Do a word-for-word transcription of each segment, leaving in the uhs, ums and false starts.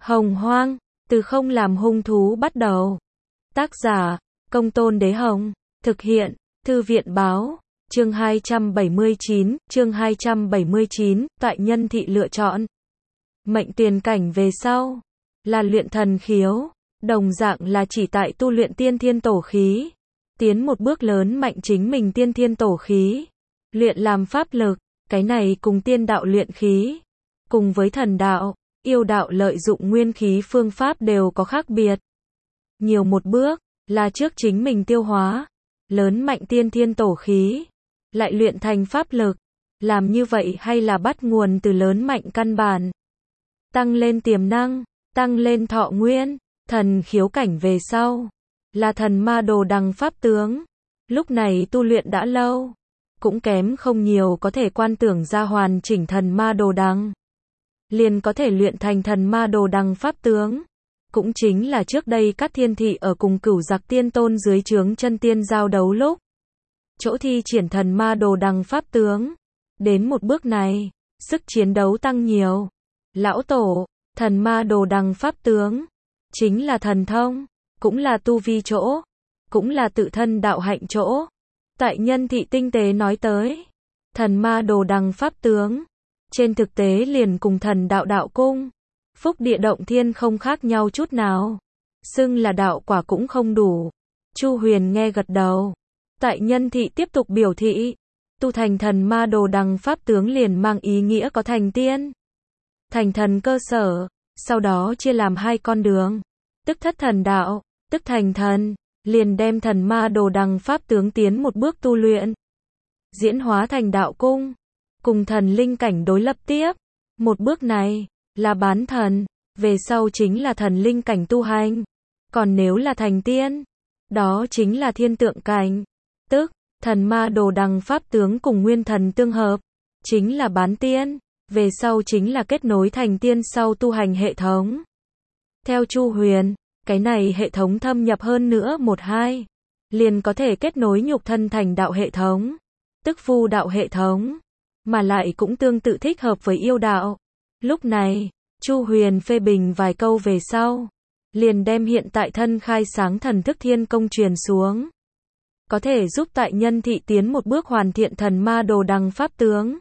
Hồng Hoang, từ không làm hung thú bắt đầu. Tác giả, Công Tôn Đế Hồng. Thực hiện, Thư viện Báo. Chương hai trăm bảy mươi chín, chương hai trăm bảy mươi chín, tại nhân thị lựa chọn. Mệnh tiền cảnh về sau, là luyện thần khiếu, đồng dạng là chỉ tại tu luyện tiên thiên tổ khí. Tiến một bước lớn mạnh chính mình tiên thiên tổ khí. Luyện làm pháp lực, cái này cùng tiên đạo luyện khí. Cùng với thần đạo, yêu đạo lợi dụng nguyên khí phương pháp đều có khác biệt. Nhiều một bước, là trước chính mình tiêu hóa, lớn mạnh tiên thiên tổ khí, lại luyện thành pháp lực. Làm như vậy hay là bắt nguồn từ lớn mạnh căn bản. Tăng lên tiềm năng, tăng lên thọ nguyên, thần khiếu cảnh về sau. Là thần ma đồ đằng pháp tướng. Lúc này tu luyện đã lâu, cũng kém không nhiều có thể quan tưởng ra hoàn chỉnh thần ma đồ đằng. Liền có thể luyện thành thần ma đồ đằng pháp tướng. Cũng chính là trước đây các thiên thị ở cùng cửu giặc tiên tôn dưới trướng chân tiên giao đấu lúc. Chỗ thi triển thần ma đồ đằng pháp tướng. Đến một bước này, sức chiến đấu tăng nhiều. Lão tổ, thần ma đồ đằng pháp tướng, chính là thần thông, cũng là tu vi chỗ, cũng là tự thân đạo hạnh chỗ. Tại nhân thị tinh tế nói tới, thần ma đồ đằng pháp tướng, trên thực tế liền cùng thần đạo đạo cung, phúc địa động thiên không khác nhau chút nào. Xưng là đạo quả cũng không đủ. Chu Huyền nghe gật đầu. Tại nhân thị tiếp tục biểu thị, tu thành thần ma đồ đằng pháp tướng liền mang ý nghĩa có thành tiên. Thành thần cơ sở, sau đó chia làm hai con đường. Tức thất thần đạo, tức thành thần, liền đem thần ma đồ đằng pháp tướng tiến một bước tu luyện. Diễn hóa thành đạo cung, cùng thần linh cảnh đối lập tiếp. Một bước này, là bán thần, về sau chính là thần linh cảnh tu hành. Còn nếu là thành tiên, đó chính là thiên tượng cảnh. Tức, thần ma đồ đằng pháp tướng cùng nguyên thần tương hợp, chính là bán tiên. Về sau chính là kết nối thành tiên sau tu hành hệ thống. Theo Chu Huyền, cái này hệ thống thâm nhập hơn nữa một hai, liền có thể kết nối nhục thân thành đạo hệ thống, tức phu đạo hệ thống, mà lại cũng tương tự thích hợp với yêu đạo. Lúc này, Chu Huyền phê bình vài câu về sau, liền đem hiện tại thân khai sáng thần thức thiên công truyền xuống. Có thể giúp tại nhân thị tiến một bước hoàn thiện thần ma đồ đằng pháp tướng.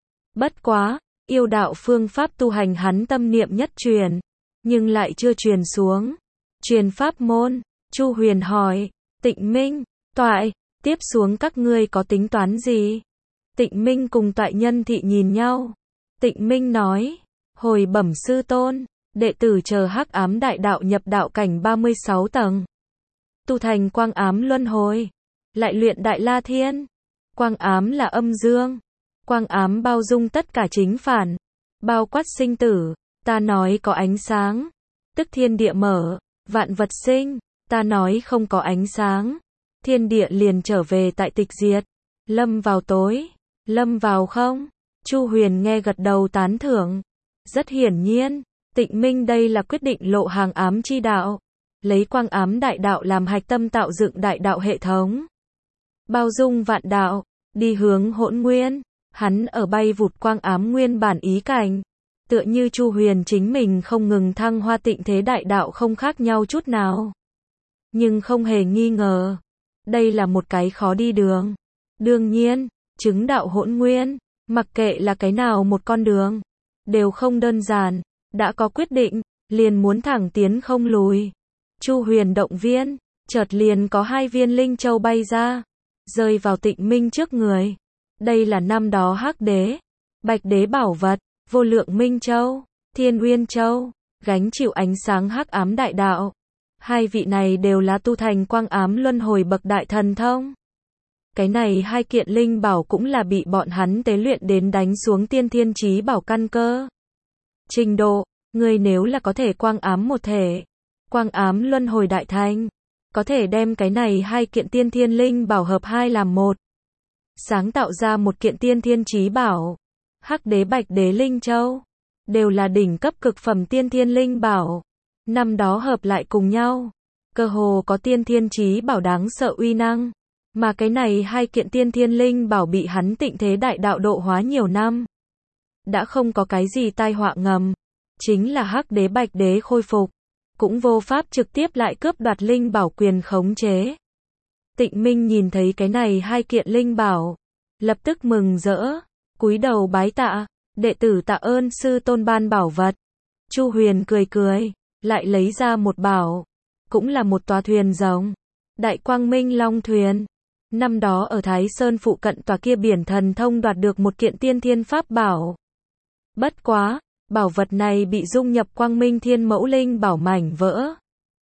Bất quá, yêu đạo phương pháp tu hành hắn tâm niệm nhất truyền, nhưng lại chưa truyền xuống. Truyền pháp môn, Chu Huyền hỏi, Tịnh Minh, Toại, tiếp xuống các ngươi có tính toán gì? Tịnh Minh cùng Toại nhân thị nhìn nhau. Tịnh Minh nói, hồi bẩm sư tôn, đệ tử chờ hắc ám đại đạo nhập đạo cảnh ba mươi sáu tầng. Tu thành quang ám luân hồi, lại luyện đại la thiên. Quang ám là âm dương. Quang ám bao dung tất cả chính phản, bao quát sinh tử. Ta nói có ánh sáng, tức thiên địa mở, vạn vật sinh. Ta nói không có ánh sáng, thiên địa liền trở về tại tịch diệt. Lâm vào tối, lâm vào không. Chu Huyền nghe gật đầu tán thưởng. Rất hiển nhiên, Tịnh Minh đây là quyết định lộ hàng ám chi đạo, lấy quang ám đại đạo làm hạch tâm tạo dựng đại đạo hệ thống, bao dung vạn đạo, đi hướng hỗn nguyên. Hắn ở bay vụt quang ám nguyên bản ý cảnh, tựa như Chu Huyền chính mình không ngừng thăng hoa tịnh thế đại đạo không khác nhau chút nào. Nhưng không hề nghi ngờ, đây là một cái khó đi đường. Đương nhiên, chứng đạo hỗn nguyên, mặc kệ là cái nào một con đường, đều không đơn giản. Đã có quyết định, liền muốn thẳng tiến không lùi. Chu Huyền động viên, chợt liền có hai viên linh châu bay ra, rơi vào Tịnh Minh trước người. Đây là năm đó Hắc Đế, Bạch Đế bảo vật, Vô Lượng Minh Châu, Thiên Uyên Châu, gánh chịu ánh sáng hắc ám đại đạo. Hai vị này đều là tu thành quang ám luân hồi bậc đại thần thông. Cái này hai kiện linh bảo cũng là bị bọn hắn tế luyện đến đánh xuống tiên thiên chí bảo căn cơ. Trình độ, người nếu là có thể quang ám một thể, quang ám luân hồi đại thành, có thể đem cái này hai kiện tiên thiên linh bảo hợp hai làm một, sáng tạo ra một kiện tiên thiên chí bảo. Hắc Đế Bạch Đế Linh Châu, đều là đỉnh cấp cực phẩm tiên thiên linh bảo. Năm đó hợp lại cùng nhau, cơ hồ có tiên thiên chí bảo đáng sợ uy năng. Mà cái này hai kiện tiên thiên linh bảo bị hắn tịnh thế đại đạo độ hóa nhiều năm, đã không có cái gì tai họa ngầm. chính là Hắc Đế Bạch Đế khôi phục, cũng vô pháp trực tiếp lại cướp đoạt linh bảo quyền khống chế. Tịnh Minh nhìn thấy cái này hai kiện linh bảo, lập tức mừng rỡ, cúi đầu bái tạ, đệ tử tạ ơn sư tôn ban bảo vật. Chu Huyền cười cười, lại lấy ra một bảo, cũng là một tòa thuyền rồng, Đại Quang Minh Long thuyền. Năm đó ở Thái Sơn phụ cận tòa kia biển thần thông đoạt được một kiện tiên thiên pháp bảo. Bất quá, bảo vật này bị dung nhập Quang Minh Thiên Mẫu Linh bảo mảnh vỡ.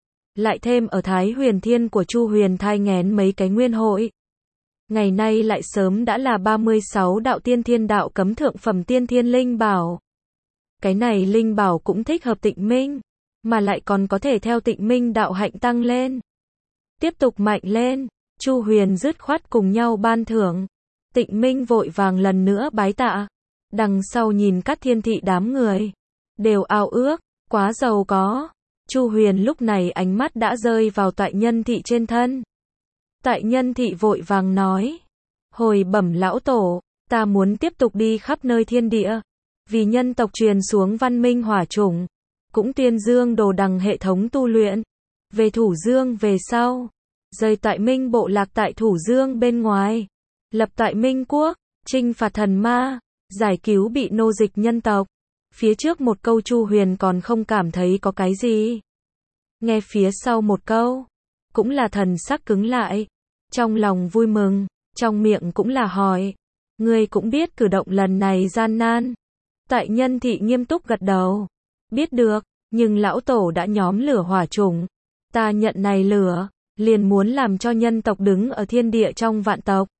Lại thêm ở Thái Huyền Thiên của Chu Huyền thai nghén mấy cái nguyên hội. Ngày nay lại sớm đã là ba mươi sáu đạo tiên thiên đạo cấm thượng phẩm tiên thiên linh bảo. Cái này linh bảo cũng thích hợp Tịnh Minh, mà lại còn có thể theo Tịnh Minh đạo hạnh tăng lên, tiếp tục mạnh lên. Chu Huyền dứt khoát cùng nhau ban thưởng. Tịnh Minh vội vàng lần nữa bái tạ. Đằng sau nhìn các thiên thị đám người, đều ao ước, quá giàu có. Chu Huyền lúc này ánh mắt đã rơi vào Tại Nhân thị trên thân. Tại Nhân thị vội vàng nói, hồi bẩm lão tổ, ta muốn tiếp tục đi khắp nơi thiên địa, vì nhân tộc truyền xuống văn minh hỏa chủng, cũng tuyên dương đồ đằng hệ thống tu luyện. Về Thủ Dương về sau, rời Tại Minh bộ lạc tại Thủ Dương bên ngoài, lập Tại Minh quốc, chinh phạt thần ma, giải cứu bị nô dịch nhân tộc. Phía trước một câu Chu Huyền còn không cảm thấy có cái gì. Nghe phía sau một câu, cũng là thần sắc cứng lại, trong lòng vui mừng, trong miệng cũng là hỏi, ngươi cũng biết cử động lần này gian nan. Tại Nhân thị nghiêm túc gật đầu, biết được, nhưng lão tổ đã nhóm lửa hỏa chủng, ta nhận này lửa, liền muốn làm cho nhân tộc đứng ở thiên địa trong vạn tộc.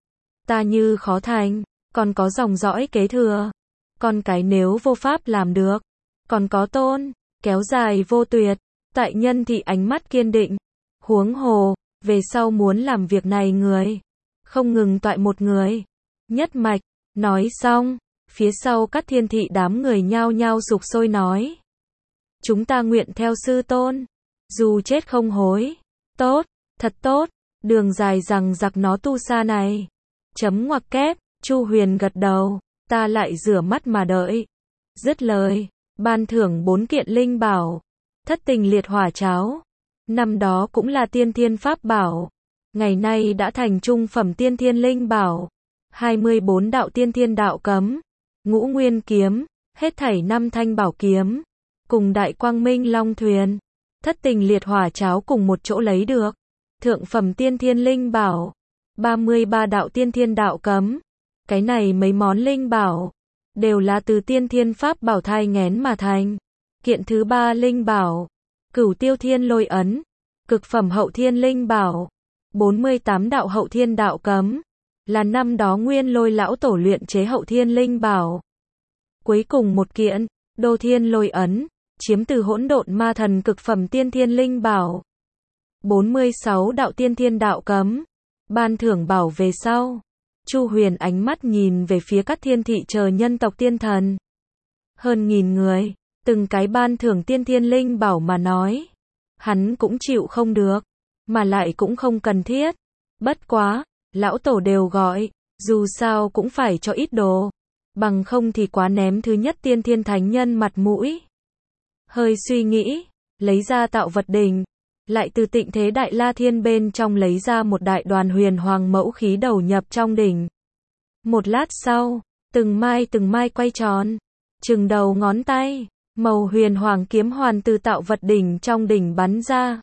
Ta như khó thành, còn có dòng dõi kế thừa, con cái nếu vô pháp làm được, còn có tôn, kéo dài vô tuyệt. Tại Nhân thị ánh mắt kiên định, huống hồ, về sau muốn làm việc này người, không ngừng toại một người, nhất mạch. Nói xong, phía sau các thiên thị đám người nhao nhao sục sôi nói, chúng ta nguyện theo sư tôn, dù chết không hối. Tốt, thật tốt, đường dài rằng giặc nó tu xa này. Chấm ngoặc kép. Chu Huyền gật đầu, ta lại rửa mắt mà đợi. Dứt lời, ban thưởng bốn kiện linh bảo. Thất tình liệt hỏa cháo, năm đó cũng là tiên thiên pháp bảo, ngày nay đã thành trung phẩm tiên thiên linh bảo. hai mươi bốn đạo tiên thiên đạo cấm, ngũ nguyên kiếm, hết thảy năm thanh bảo kiếm, cùng Đại Quang Minh Long thuyền, thất tình liệt hỏa cháo cùng một chỗ lấy được. Thượng phẩm tiên thiên linh bảo, ba mươi ba đạo tiên thiên đạo cấm. Cái này mấy món linh bảo, đều là từ tiên thiên pháp bảo thai nghén mà thành. Kiện thứ ba linh bảo, Cửu Tiêu Thiên Lôi ấn, cực phẩm hậu thiên linh bảo, bốn mươi tám đạo hậu thiên đạo cấm, là năm đó Nguyên Lôi lão tổ luyện chế hậu thiên linh bảo. Cuối cùng một kiện, Đô Thiên Lôi ấn, chiếm từ hỗn độn ma thần cực phẩm tiên thiên linh bảo. bốn mươi sáu đạo tiên thiên đạo cấm, ban thưởng bảo về sau. Chu Huyền ánh mắt nhìn về phía các thiên thị chờ nhân tộc tiên thần. Hơn nghìn người, từng cái ban thưởng tiên thiên linh bảo mà nói. Hắn cũng chịu không được, mà lại cũng không cần thiết. Bất quá, lão tổ đều gọi, dù sao cũng phải cho ít đồ. Bằng không thì quá ném thứ nhất tiên thiên thánh nhân mặt mũi. Hơi suy nghĩ, lấy ra tạo vật đỉnh. Lại từ Tịnh Thế Đại La Thiên bên trong lấy ra một đại đoàn huyền hoàng mẫu khí đầu nhập trong đỉnh. Một lát sau, từng mai từng mai quay tròn, chừng đầu ngón tay, màu huyền hoàng kiếm hoàn từ tạo vật đỉnh trong đỉnh bắn ra,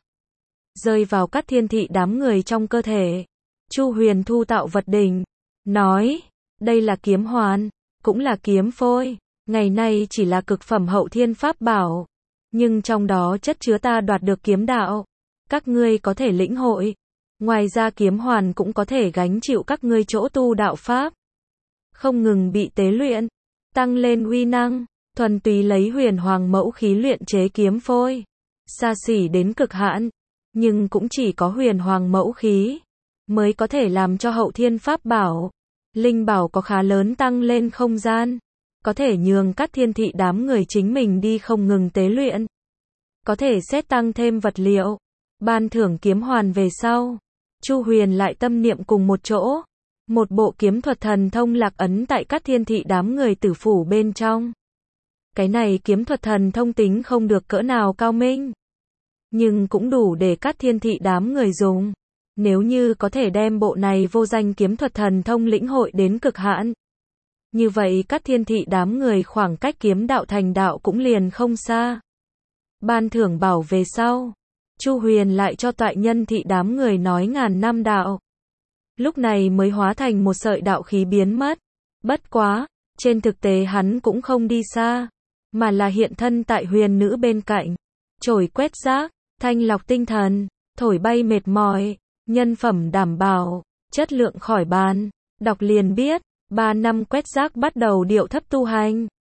rơi vào các thiên thị đám người trong cơ thể. Chu Huyền thu tạo vật đỉnh, nói, đây là kiếm hoàn, cũng là kiếm phôi, ngày nay chỉ là cực phẩm hậu thiên pháp bảo, nhưng trong đó chất chứa ta đoạt được kiếm đạo. Các ngươi có thể lĩnh hội. Ngoài ra kiếm hoàn cũng có thể gánh chịu các ngươi chỗ tu đạo pháp. Không ngừng bị tế luyện, tăng lên uy năng, thuần túy lấy huyền hoàng mẫu khí luyện chế kiếm phôi. Xa xỉ đến cực hạn, nhưng cũng chỉ có huyền hoàng mẫu khí mới có thể làm cho hậu thiên pháp bảo, linh bảo có khá lớn tăng lên không gian. Có thể nhường các thiên thị đám người chính mình đi không ngừng tế luyện. Có thể xét tăng thêm vật liệu. Ban thưởng kiếm hoàn về sau, Chu Huyền lại tâm niệm cùng một chỗ, một bộ kiếm thuật thần thông lạc ấn tại các thiên thị đám người tử phủ bên trong. Cái này kiếm thuật thần thông tính không được cỡ nào cao minh, nhưng cũng đủ để Cát Thiên Thị đám người dùng. Nếu như có thể đem bộ này vô danh kiếm thuật thần thông lĩnh hội đến cực hạn, như vậy Cát Thiên Thị đám người khoảng cách kiếm đạo thành đạo cũng liền không xa. Ban thưởng bảo về sau, Chu Huyền lại cho Toại Nhân Thị đám người nói ngàn năm đạo. Lúc này mới hóa thành một sợi đạo khí biến mất. Bất quá, trên thực tế hắn cũng không đi xa, mà là hiện thân tại Huyền Nữ bên cạnh. Chổi quét rác, thanh lọc tinh thần, thổi bay mệt mỏi, nhân phẩm đảm bảo, chất lượng khỏi bàn. Đọc liền biết, ba năm quét rác bắt đầu điệu thấp tu hành.